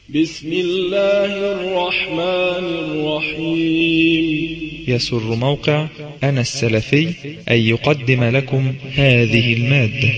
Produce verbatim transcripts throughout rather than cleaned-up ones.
بسم الله الرحمن الرحيم. يسر موقع أنا السلفي أن يقدم لكم هذه المادة.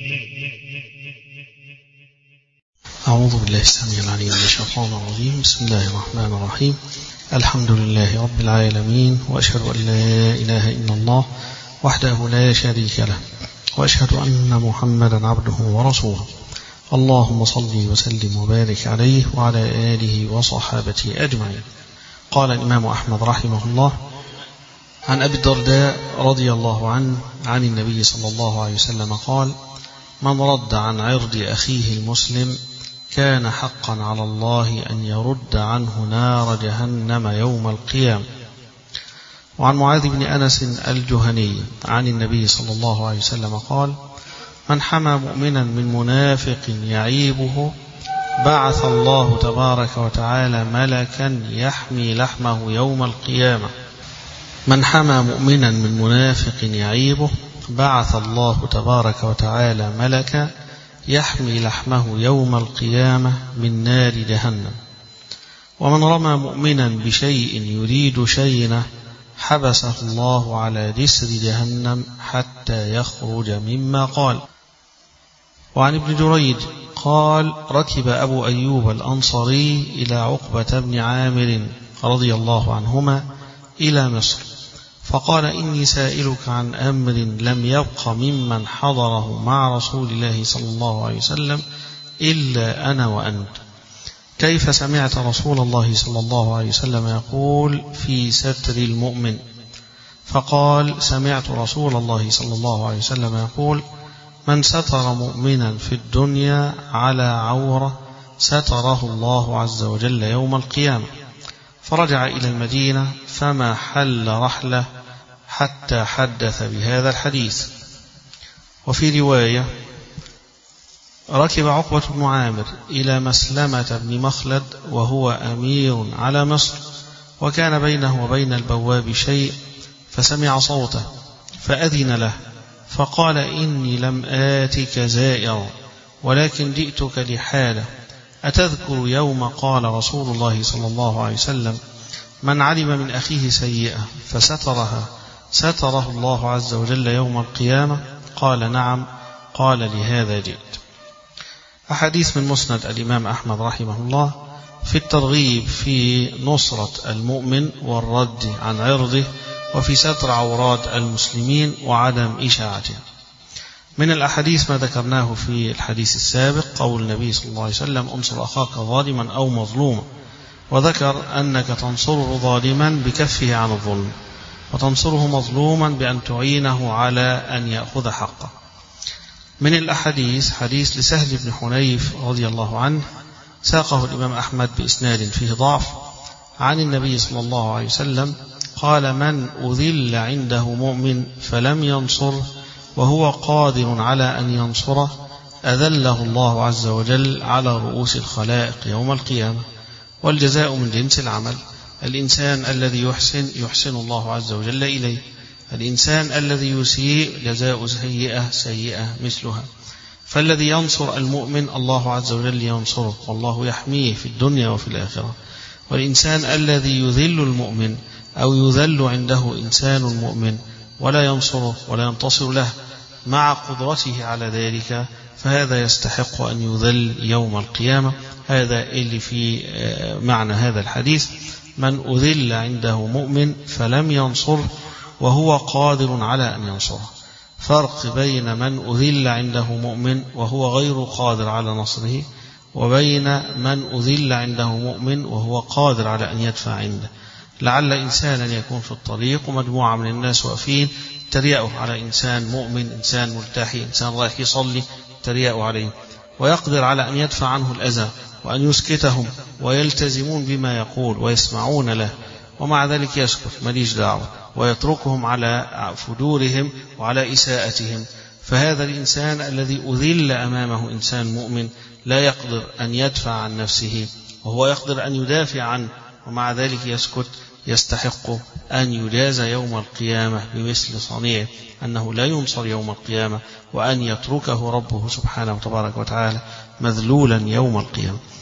أعوذ بالله السميع العليم من الشيطان الرجيم. بسم الله الرحمن الرحيم. الحمد لله رب العالمين، وأشهد أن لا إله إلا الله وحده لا شريك له، وأشهد أن محمدا عبده ورسوله. اللهم صل وسلم وبارك عليه وعلى آله وصحابته أجمعين. قال الإمام أحمد رحمه الله عن أبي الدرداء رضي الله عنه عن النبي صلى الله عليه وسلم قال: من رد عن عرض أخيه المسلم كان حقا على الله أن يرد عنه نار جهنم يوم القيامة. وعن معاذ بن أنس الجهني عن النبي صلى الله عليه وسلم قال: من حمى مؤمنا من منافق يعيبه بعث الله تبارك وتعالى ملكا يحمي لحمه يوم القيامة. من حمى مؤمنا من منافق يعيبه بعث الله تبارك وتعالى ملكا يحمي لحمه يوم القيامة من نار جهنم. ومن رمى مؤمنا بشيء يريد شينه حبسه الله على جسر جهنم حتى يخرج مما قال. وعن ابن جريج قال: ركب أبو أيوب الأنصاري إلى عقبة بن عامر رضي الله عنهما إلى مصر، فقال: إني سائلك عن أمر لم يبق ممن حضره مع رسول الله صلى الله عليه وسلم إلا أنا وأنت. كيف سمعت رسول الله صلى الله عليه وسلم يقول في ستر المؤمن؟ فقال: سمعت رسول الله صلى الله عليه وسلم يقول: من ستر مؤمنا في الدنيا على عورة ستره الله عز وجل يوم القيامة. فرجع إلى المدينة فما حل رحله حتى حدث بهذا الحديث. وفي رواية: ركب عقبة بن عامر إلى مسلمة بن مخلد وهو أمير على مصر، وكان بينه وبين البواب شيء، فسمع صوته فأذن له، فقال: إني لم آتك زائرا ولكن جئتك لحالة. أتذكر يوم قال رسول الله صلى الله عليه وسلم: من علم من أخيه سيئة فسترها ستره الله عز وجل يوم القيامة؟ قال: نعم. قال: لهذا جئت. أحاديث من مسند الإمام أحمد رحمه الله في الترغيب في نصرة المؤمن والرد عن عرضه، وفي ستر عورات المسلمين وعدم إشاعته. من الأحاديث ما ذكرناه في الحديث السابق، قول النبي صلى الله عليه وسلم: انصر أخاك ظالما أو مظلوما، وذكر أنك تنصره ظالما بكفه عن الظلم، وتنصره مظلوما بأن تعينه على أن يأخذ حقه. من الأحاديث حديث لسهل بن حنيف رضي الله عنه ساقه الإمام أحمد بإسناد فيه ضعف عن النبي صلى الله عليه وسلم قال: من أذل عنده مؤمن فلم ينصره وهو قادر على أن ينصره أذله الله عز وجل على رؤوس الخلائق يوم القيامة. والجزاء من جنس العمل. الإنسان الذي يحسن يحسن الله عز وجل إليه، الإنسان الذي يسيء جزاء سيئة سيئة مثلها. فالذي ينصر المؤمن الله عز وجل ينصره، والله يحميه في الدنيا وفي الآخرة. والإنسان الذي يذل المؤمن أو يذل عنده إنسان مؤمن ولا ينصره ولا ينتصر له مع قدرته على ذلك، فهذا يستحق أن يذل يوم القيامة. هذا اللي في معنى هذا الحديث: من أذل عنده مؤمن فلم ينصره وهو قادر على أن ينصره. فرق بين من أذل عنده مؤمن وهو غير قادر على نصره، وبين من أذل عنده مؤمن وهو قادر على أن يدفع عنده. لعل إنسانا يكون في الطريق ومجموعة من الناس واقفين تريأوا على إنسان مؤمن، إنسان ملتحي، إنسان رايح يصلي، تريأوا عليه، ويقدر على أن يدفع عنه الأذى وأن يسكتهم ويلتزمون بما يقول ويسمعون له، ومع ذلك يسكت ماليش دعوة ويتركهم على فجورهم وعلى إساءتهم. فهذا الإنسان الذي أذل أمامه إنسان مؤمن لا يقدر أن يدفع عن نفسه، وهو يقدر أن يدافع عنه، ومع ذلك يسكت، يستحق أن يجازى يوم القيامة بمثل صنيعه، أنه لا ينصر يوم القيامة، وأن يتركه ربه سبحانه وتبارك وتعالى مذلولا يوم القيامة.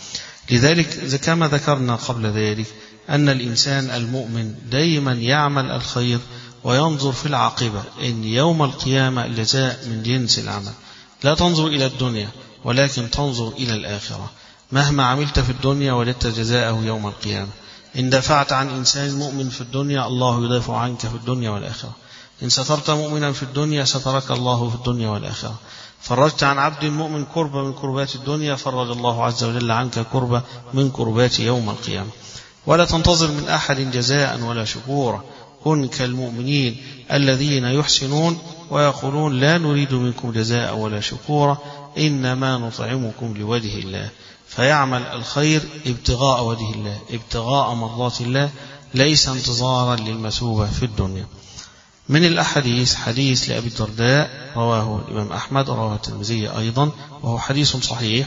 لذلك كما ذكرنا قبل ذلك أن الإنسان المؤمن دائما يعمل الخير وينظر في العاقبة، إن يوم القيامة الجزاء من جنس العمل. لا تنظر إلى الدنيا ولكن تنظر إلى الآخرة. مهما عملت في الدنيا وجدت جزاءه يوم القيامة. إن دفعت عن إنسان مؤمن في الدنيا الله يدافع عنك في الدنيا والآخرة. إن سترت مؤمنا في الدنيا سترك الله في الدنيا والآخرة. فرجت عن عبد مؤمن كربة من كربات الدنيا فرج الله عز وجل عنك كربة من كربات يوم القيامة. ولا تنتظر من أحد جزاء ولا شكورا. كن كالمؤمنين الذين يحسنون ويقولون لا نريد منكم جزاء ولا شكورا إنما نطعمكم لوجه الله. فيعمل الخير ابتغاء وجه الله، ابتغاء مرضات الله، ليس انتظارا للمثوبة في الدنيا. من الأحاديث حديث لأبي الدرداء رواه الإمام أحمد ورواه الترمذي أيضا، وهو حديث صحيح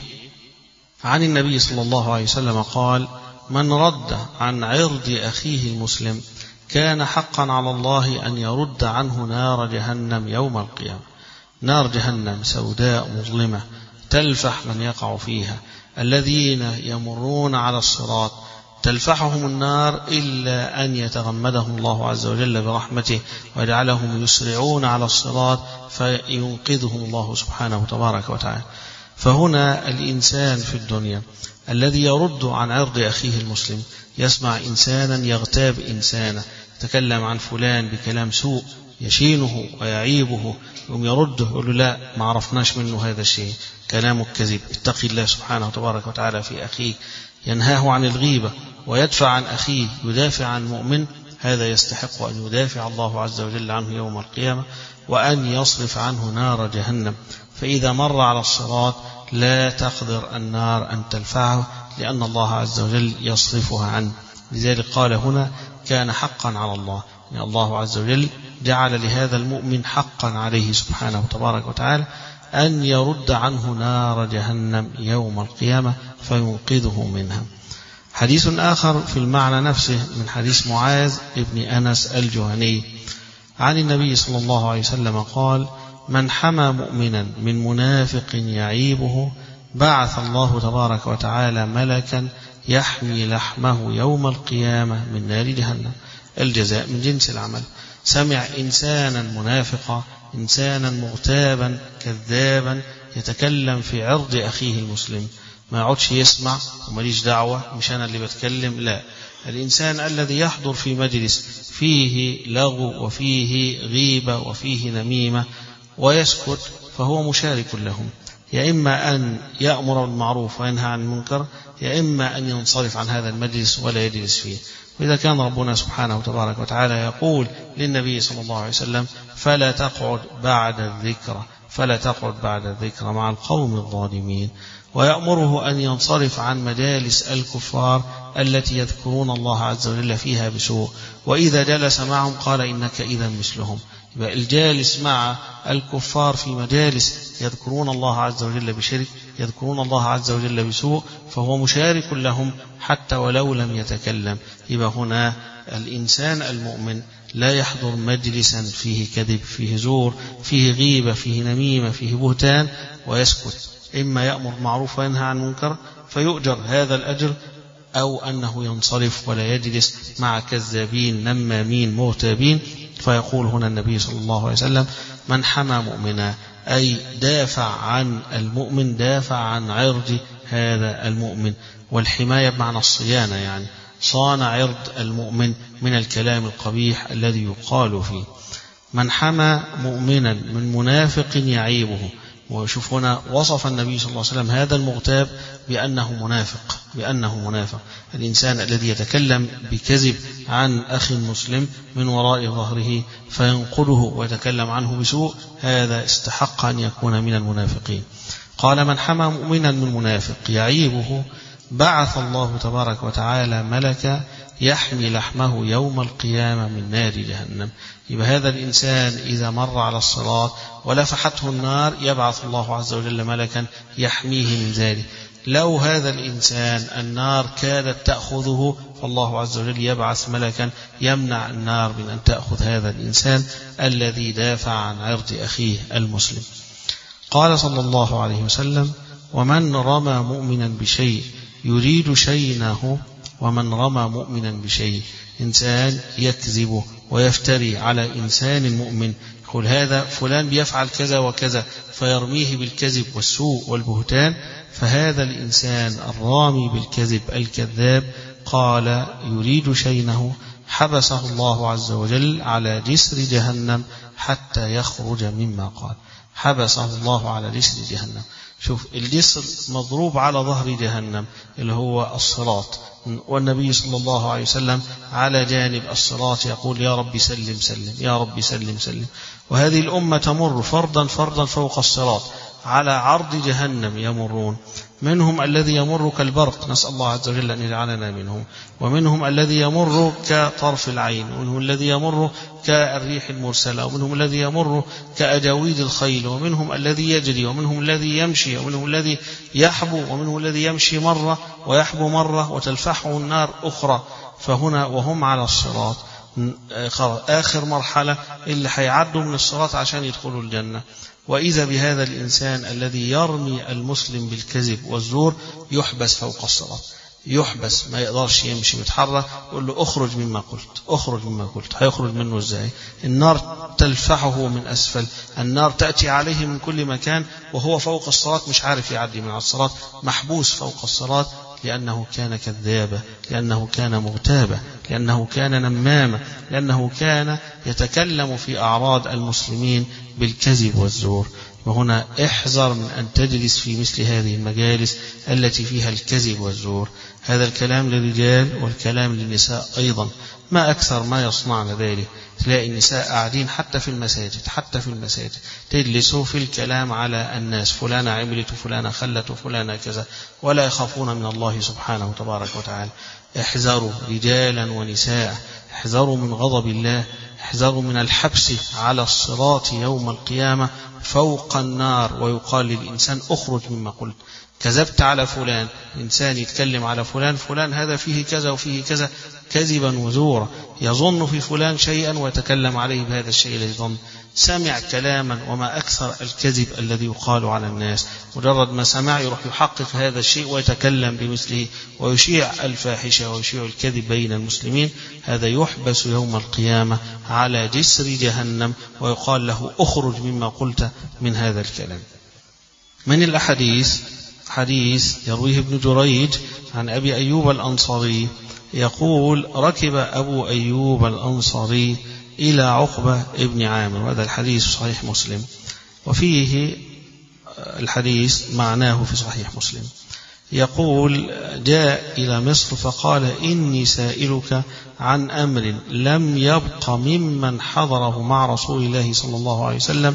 عن النبي صلى الله عليه وسلم قال: من رد عن عرض أخيه المسلم كان حقا على الله أن يرد عنه نار جهنم يوم القيامة. نار جهنم سوداء مظلمة تلفح من يقع فيها. الذين يمرون على الصراط تلفحهم النار إلا أن يتغمدهم الله عز وجل برحمته ويجعلهم يسرعون على الصراط فينقذهم الله سبحانه تبارك وتعالى. فهنا الإنسان في الدنيا الذي يرد عن عرض أخيه المسلم، يسمع إنسانا يغتاب إنسانا، يتكلم عن فلان بكلام سوء يشينه ويعيبه، يقوم يرده يقول له لا ما عرفناش منه هذا الشيء، كلامك كذب، اتقي الله سبحانه تبارك وتعالى في أخيك. ينهاه عن الغيبة ويدفع عن أخيه، يدافع عن مؤمن، هذا يستحق أن يدافع الله عز وجل عنه يوم القيامة وأن يصرف عنه نار جهنم. فإذا مر على الصراط لا تقدر النار أن تلفعه لأن الله عز وجل يصرفها عنه. لذلك قال هنا كان حقا على الله، يعني الله عز وجل جعل لهذا المؤمن حقا عليه سبحانه تبارك وتعالى أن يرد عنه نار جهنم يوم القيامة فينقذه منها. حديث آخر في المعنى نفسه من حديث معاذ ابن أنس الجهني عن النبي صلى الله عليه وسلم قال: من حمى مؤمنا من منافق يعيبه بعث الله تبارك وتعالى ملكا يحمي لحمه يوم القيامة من نار جهنم. الجزاء من جنس العمل. سمع إنسانا منافقا، إنسانا مغتابا كذابا يتكلم في عرض أخيه المسلم، ما يقعدش يسمع وماليش دعوة، مش أنا اللي بتكلم، لا. الإنسان الذي يحضر في مجلس فيه لغو وفيه غيبة وفيه نميمة ويسكت فهو مشارك لهم، يا إما أن يأمر بالمعروف وينهى عن المنكر، يا إما أن ينصرف عن هذا المجلس ولا يجلس فيه. وإذا كان ربنا سبحانه تبارك وتعالى يقول للنبي صلى الله عليه وسلم: فلا تقعد بعد الذكرى فلا تقعد بعد الذكرى مع القوم الظالمين، ويأمره أن ينصرف عن مجالس الكفار التي يذكرون الله عز وجل فيها بسوء، وإذا جلس معهم قال: إنك إذا مثلهم. يبقى الجالس مع الكفار في مجالس يذكرون الله عز وجل بشرك، يذكرون الله عز وجل بسوء، فهو مشارك لهم حتى ولو لم يتكلم. يبقى هنا الإنسان المؤمن لا يحضر مجلسا فيه كذب، فيه زور، فيه غيبة، فيه نميمة، فيه بهتان ويسكت، إما يأمر معروف وينهى عن منكر فيؤجر هذا الأجر، أو أنه ينصرف ولا يجلس مع كذابين نمامين مغتابين. فيقول هنا النبي صلى الله عليه وسلم: من حمى مؤمنا، أي دافع عن المؤمن، دافع عن عرض هذا المؤمن. والحماية بمعنى الصيانة، يعني صان عرض المؤمن من الكلام القبيح الذي يقال فيه. من حمى مؤمنا من منافق يعيبه. وشوف هنا وصف النبي صلى الله عليه وسلم هذا المغتاب بأنه منافق، بأنه منافق. الإنسان الذي يتكلم بكذب عن أخ مسلم من وراء ظهره فينقله ويتكلم عنه بسوء، هذا استحق أن يكون من المنافقين. قال: من حمى مؤمنا من منافق يعيبه بعث الله تبارك وتعالى ملكا يحمي لحمه يوم القيامة من نار جهنم. يبقى هذا الإنسان إذا مر على الصراط ولفحته النار يبعث الله عز وجل ملكا يحميه من ذلك. لو هذا الإنسان النار كادت تأخذه فالله عز وجل يبعث ملكا يمنع النار من أن تأخذ هذا الإنسان الذي دافع عن عرض أخيه المسلم. قال صلى الله عليه وسلم: ومن رمى مؤمنا بشيء يريد شينه ومن رمى مؤمنا بشيء. إنسان يكذب ويفتري على إنسان مؤمن، يقول هذا فلان بيفعل كذا وكذا، فيرميه بالكذب والسوء والبهتان، فهذا الإنسان الرامي بالكذب الكذاب قال يريد شينه حبسه الله عز وجل على جسر جهنم حتى يخرج مما قال. حبسه الله على جسر جهنم. شوف الجسر مضروب على ظهر جهنم اللي هو الصراط، والنبي صلى الله عليه وسلم على جانب الصراط يقول يا رب سلم سلم يا رب سلم سلم. وهذه الأمة تمر فردا فردا فوق الصراط على عرض جهنم يمرون، منهم الذي يمر كالبرق، نسأل الله عز وجل أن يجعلنا منهم، ومنهم الذي يمر كطرف العين، ومنهم الذي يمر كالريح المرسلة، ومنهم الذي يمر كأجاويد الخيل، ومنهم الذي يجري، ومنهم الذي يمشي، ومنهم الذي يحبو، ومنهم الذي يمشي مرة ويحبو مرة وتلفحه النار أخرى. فهنا وهم على الصراط آخر مرحلة اللي هيعدوا من الصراط عشان يدخلوا الجنة. وإذا بهذا الإنسان الذي يرمي المسلم بالكذب والزور يحبس فوق الصراط، يحبس ما يقدرش يمشي يتحرك، يقول له اخرج مما قلت اخرج مما قلت. هيخرج منه ازاي؟ النار تلفحه من أسفل، النار تأتي عليه من كل مكان وهو فوق الصراط مش عارف يعدي من على الصراط، محبوس فوق الصراط لأنه كان كذابا، لأنه كان مغتابا، لأنه كان نماما، لأنه كان يتكلم في أعراض المسلمين بالكذب والزور. وهنا احذر من أن تجلس في مثل هذه المجالس التي فيها الكذب والزور. هذا الكلام للرجال والكلام للنساء أيضا، ما أكثر ما يصنعن ذلك. تلاقي النساء قاعدين حتى في المساجد حتى في المساجد تجلسوا في الكلام على الناس، فلانة عملت وفلانة خلت وفلانة كذا، ولا يخافون من الله سبحانه وتبارك وتعالى. احذروا رجالا ونساء، احذروا من غضب الله، احذروا من الحبس على الصراط يوم القيامة فوق النار، ويقال للإنسان اخرج مما قلت. كذبت على فلان، إنسان يتكلم على فلان، فلان هذا فيه كذا وفيه كذا، كذبا وزورا، يظن في فلان شيئا ويتكلم عليه بهذا الشيء الذي يظن. سمع كلاما، وما أكثر الكذب الذي يقال على الناس، مجرد ما سمع يروح يحقق هذا الشيء ويتكلم بمثله ويشيع الفاحشة ويشيع الكذب بين المسلمين. هذا يحبس يوم القيامة على جسر جهنم ويقال له اخرج مما قلت من هذا الكلام. من الأحاديث حديث يرويه ابن جريج عن أبي أيوب الأنصاري يقول ركب أبو أيوب الأنصاري إلى عقبة ابن عامر، وهذا الحديث صحيح مسلم، وفيه الحديث معناه في صحيح مسلم. يقول جاء إلى مصر فقال إني سائلك عن أمر لم يبق ممن حضره مع رسول الله صلى الله عليه وسلم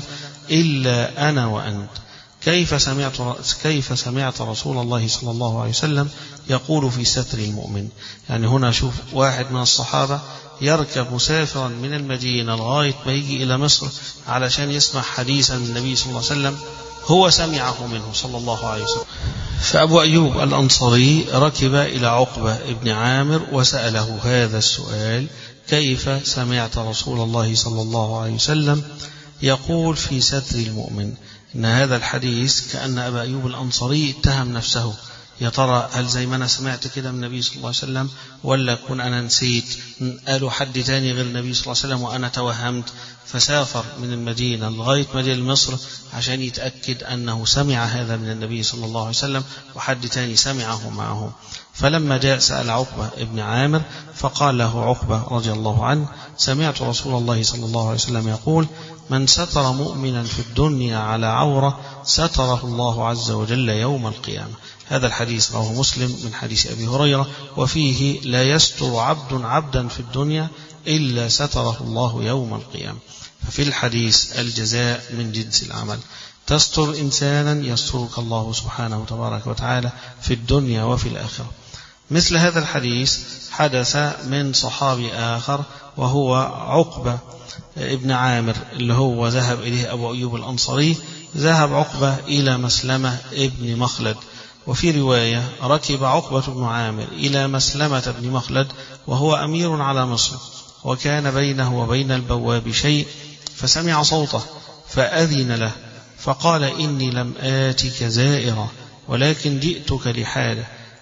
إلا أنا وأنت. كيف سمعت كيف سمعت رسول الله صلى الله عليه وسلم يقول في ستر المؤمن؟ يعني هنا شوف واحد من الصحابة يركب مسافرا من المدينة لغاية ما يجي إلى مصر علشان يسمع حديثا من النبي صلى الله عليه وسلم هو سمعه منه صلى الله عليه وسلم. فأبو أيوب الأنصاري ركب إلى عقبة ابن عامر وسأله هذا السؤال: كيف سمعت رسول الله صلى الله عليه وسلم يقول في ستر المؤمن؟ إن هذا الحديث كأن أبا أيوب الأنصاري اتهم نفسه، يا ترى هل زي ما أنا سمعت كده من النبي صلى الله عليه وسلم، ولا كن أنا نسيت، قالوا حد تاني غير النبي صلى الله عليه وسلم وأنا توهمت؟ فسافر من المدينة لغاية مدينة مصر عشان يتأكد أنه سمع هذا من النبي صلى الله عليه وسلم وحد تاني سمعه معه. فلما جاء سأل عقبة ابن عامر فقال له عقبة رضي الله عنه: سمعت رسول الله صلى الله عليه وسلم يقول: من ستر مؤمنا في الدنيا على عورة ستره الله عز وجل يوم القيامة. هذا الحديث رواه مسلم من حديث أبي هريرة، وفيه: لا يستر عبد عبدا في الدنيا إلا ستره الله يوم القيامة. ففي الحديث الجزاء من جنس العمل، تستر إنسانا يسترك الله سبحانه وتبارك وتعالى في الدنيا وفي الآخرة. مثل هذا الحديث حدث من صحابي آخر وهو عقبة ابن عامر اللي هو ذهب إليه أبو أيوب الأنصاري. ذهب عقبة إلى مسلمة ابن مخلد، وفي رواية ركب عقبة بن عامر إلى مسلمة ابن مخلد وهو أمير على مصر، وكان بينه وبين البواب شيء، فسمع صوته فأذن له فقال: إني لم آتك زائرا ولكن جئتك لحاجة،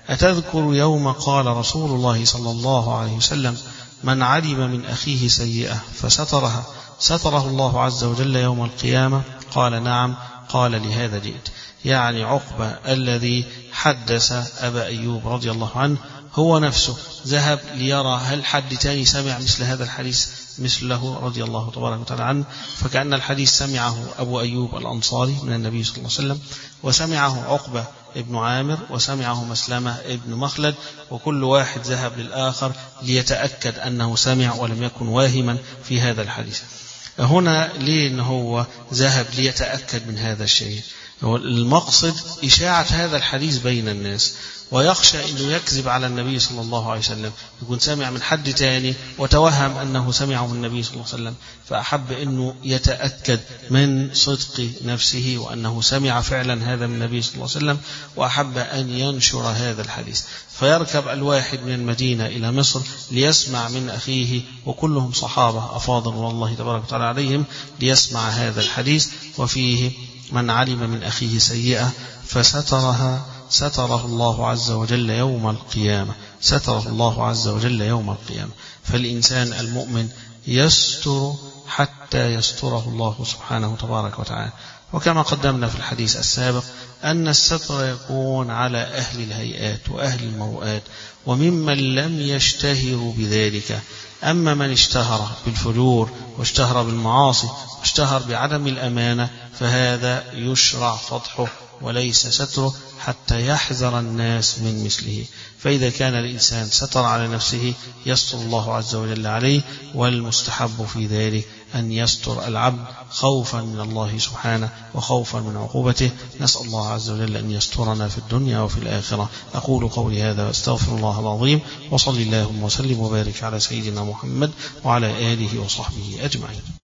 أتذكر يوم قال رسول الله صلى الله عليه وسلم من علم من أخيه سيئة فسترها ستره الله عز وجل يوم القيامة؟ قال نعم. قال لهذا جئت. يعني عقبة الذي حدث أبا أيوب رضي الله عنه هو نفسه ذهب ليرى هل حد تاني سمع مثل هذا الحديث مثله رضي الله تبارك وتعالى عنه، فكأن الحديث سمعه أبو أيوب الأنصاري من النبي صلى الله عليه وسلم، وسمعه عقبة ابن عامر، وسمعه مسلمة ابن مخلد، وكل واحد ذهب للآخر ليتأكد أنه سمع ولم يكن واهما في هذا الحديث. هنا ليه إن هو ذهب ليتأكد من هذا الشيء؟ المقصد إشاعة هذا الحديث بين الناس، ويخشى أنه يكذب على النبي صلى الله عليه وسلم، يكون سمع من حد تاني وتوهم أنه سمعه من النبي صلى الله عليه وسلم، فأحب أنه يتأكد من صدق نفسه وأنه سمع فعلا هذا من النبي صلى الله عليه وسلم، وأحب أن ينشر هذا الحديث، فيركب الواحد من المدينة إلى مصر ليسمع من أخيه، وكلهم صحابة أفاضل والله تبارك وتعالى عليهم، ليسمع هذا الحديث. وفيه من علم من أخيه سيئة فسترها ستره الله عز وجل يوم القيامة ستره الله عز وجل يوم القيامة. فالإنسان المؤمن يستر حتى يستره الله سبحانه تبارك وتعالى. وكما قدمنا في الحديث السابق أن الستر يكون على أهل الهيئات وأهل المروءات وممن لم يشتهروا بذلك. أما من اشتهر بالفجور واشتهر بالمعاصي واشتهر بعدم الأمانة فهذا يشرع فضحه وليس ستره حتى يحذر الناس من مثله. فإذا كان الإنسان ستر على نفسه يستر الله عز وجل عليه، والمستحب في ذلك أن يستر العبد خوفا من الله سبحانه وخوفا من عقوبته. نسأل الله عز وجل أن يسترنا في الدنيا وفي الآخرة. أقول قولي هذا واستغفر الله العظيم، وصلي اللهم وسلم وبارك على سيدنا محمد وعلى آله وصحبه أجمعين.